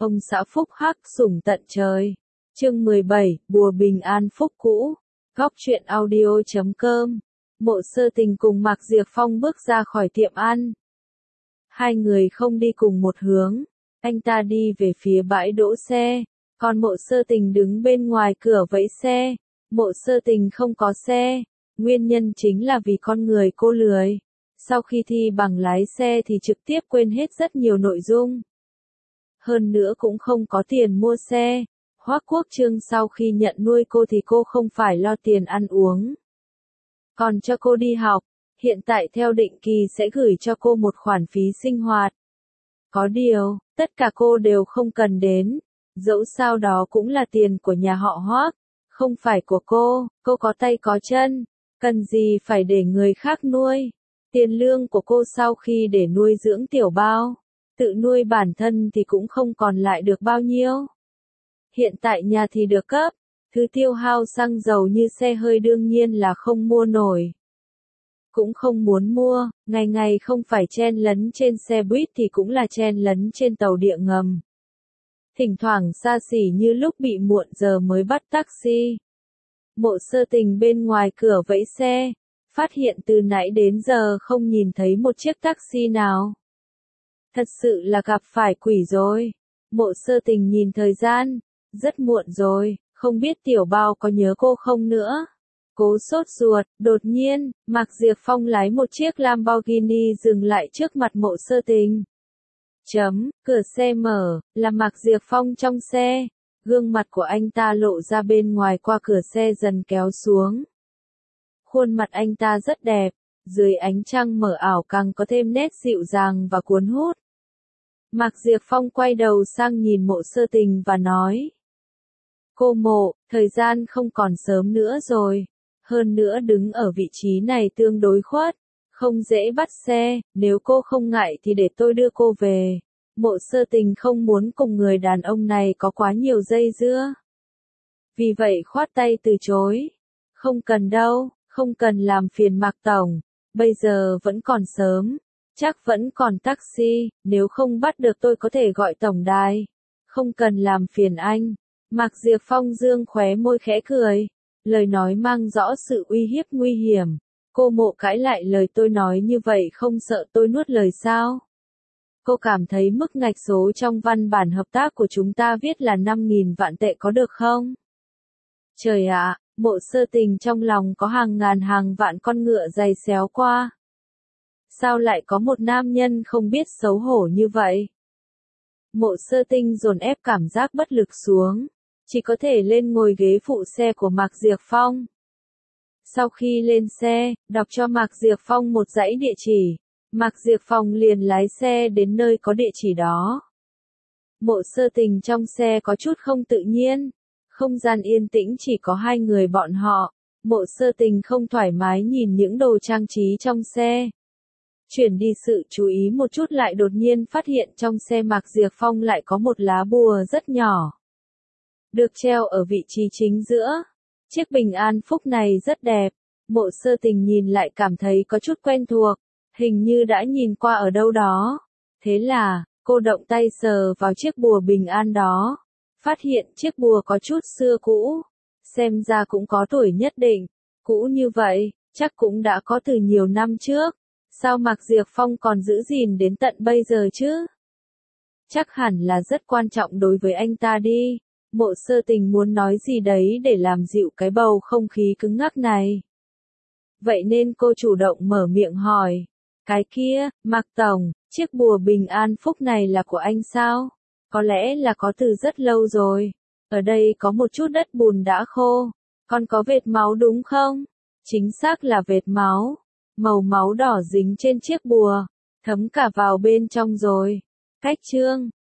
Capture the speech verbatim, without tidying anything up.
Ông xã phúc hắc sủng tận trời. Chương mười bảy, bùa bình an phúc cũ. Góc truyện audio chấm com. Mộ Sơ Tình cùng Mạc Diệp Phong bước ra khỏi tiệm ăn. Hai người không đi cùng một hướng. Anh ta đi về phía bãi đỗ xe, còn Mộ Sơ Tình đứng bên ngoài cửa vẫy xe. Mộ Sơ Tình không có xe, nguyên nhân chính là vì con người cô lười. Sau khi thi bằng lái xe thì trực tiếp quên hết rất nhiều nội dung. Hơn nữa cũng không có tiền mua xe. Hoắc Quốc Trương sau khi nhận nuôi cô thì cô không phải lo tiền ăn uống, còn cho cô đi học. Hiện tại theo định kỳ sẽ gửi cho cô một khoản phí sinh hoạt. Có điều, tất cả cô đều không cần đến. Dẫu sao đó cũng là tiền của nhà họ Hoắc, không phải của cô. Cô có tay có chân, cần gì phải để người khác nuôi. Tiền lương của cô sau khi để nuôi dưỡng tiểu bao, tự nuôi bản thân thì cũng không còn lại được bao nhiêu. Hiện tại nhà thì được cấp, thứ tiêu hao xăng dầu như xe hơi đương nhiên là không mua nổi. Cũng không muốn mua, ngày ngày không phải chen lấn trên xe buýt thì cũng là chen lấn trên tàu điện ngầm. Thỉnh thoảng xa xỉ như lúc bị muộn giờ mới bắt taxi. Mộ Sơ Tình bên ngoài cửa vẫy xe, phát hiện từ nãy đến giờ không nhìn thấy một chiếc taxi nào. Thật sự là gặp phải quỷ rồi. Mộ Sơ Tình nhìn thời gian, rất muộn rồi, không biết tiểu bao có nhớ cô không nữa. Cố sốt ruột, đột nhiên, Mạc Diệp Phong lái một chiếc Lamborghini dừng lại trước mặt Mộ Sơ Tình. Chấm, cửa xe mở, là Mạc Diệp Phong trong xe. Gương mặt của anh ta lộ ra bên ngoài qua cửa xe dần kéo xuống. Khuôn mặt anh ta rất đẹp, dưới ánh trăng mờ ảo càng có thêm nét dịu dàng và cuốn hút. Mạc Diệp Phong quay đầu sang nhìn Mộ Sơ Tình và nói: Cô Mộ, thời gian không còn sớm nữa rồi. Hơn nữa đứng ở vị trí này tương đối khuất, không dễ bắt xe, nếu cô không ngại thì để tôi đưa cô về. Mộ Sơ Tình không muốn cùng người đàn ông này có quá nhiều dây dưa. Vì vậy khoát tay từ chối. Không cần đâu, không cần làm phiền Mạc Tổng, bây giờ vẫn còn sớm, chắc vẫn còn taxi, nếu không bắt được tôi có thể gọi tổng đài. Không cần làm phiền anh. Mạc Diệp Phong dương khóe môi khẽ cười, lời nói mang rõ sự uy hiếp nguy hiểm. Cô Mộ cãi lại lời tôi nói như vậy không sợ tôi nuốt lời sao? Cô cảm thấy mức ngạch số trong văn bản hợp tác của chúng ta viết là năm nghìn vạn tệ có được không? Trời ạ, Mộ Sơ Tình trong lòng có hàng ngàn hàng vạn con ngựa giày xéo qua. Sao lại có một nam nhân không biết xấu hổ như vậy? Mộ Sơ Tình dồn ép cảm giác bất lực xuống, chỉ có thể lên ngồi ghế phụ xe của Mạc Diệp Phong. Sau khi lên xe, đọc cho Mạc Diệp Phong một dãy địa chỉ, Mạc Diệp Phong liền lái xe đến nơi có địa chỉ đó. Mộ Sơ Tình trong xe có chút không tự nhiên, không gian yên tĩnh chỉ có hai người bọn họ. Mộ Sơ Tình không thoải mái nhìn những đồ trang trí trong xe. Chuyển đi sự chú ý một chút lại đột nhiên phát hiện trong xe Mạc Diệp Phong lại có một lá bùa rất nhỏ, được treo ở vị trí chính giữa. Chiếc bình an phúc này rất đẹp. Mộ Sơ Tình nhìn lại cảm thấy có chút quen thuộc, hình như đã nhìn qua ở đâu đó. Thế là, cô động tay sờ vào chiếc bùa bình an đó, phát hiện chiếc bùa có chút xưa cũ, xem ra cũng có tuổi nhất định. Cũ như vậy, chắc cũng đã có từ nhiều năm trước. Sao Mạc Diệp Phong còn giữ gìn đến tận bây giờ chứ? Chắc hẳn là rất quan trọng đối với anh ta đi. Mộ Sơ Tình muốn nói gì đấy để làm dịu cái bầu không khí cứng ngắc này. Vậy nên cô chủ động mở miệng hỏi. Cái kia, Mạc Tổng, chiếc bùa bình an phúc này là của anh sao? Có lẽ là có từ rất lâu rồi. Ở đây có một chút đất bùn đã khô. Còn có vệt máu đúng không? Chính xác là vệt máu. Màu máu đỏ dính trên chiếc bùa, thấm cả vào bên trong rồi. Cách chương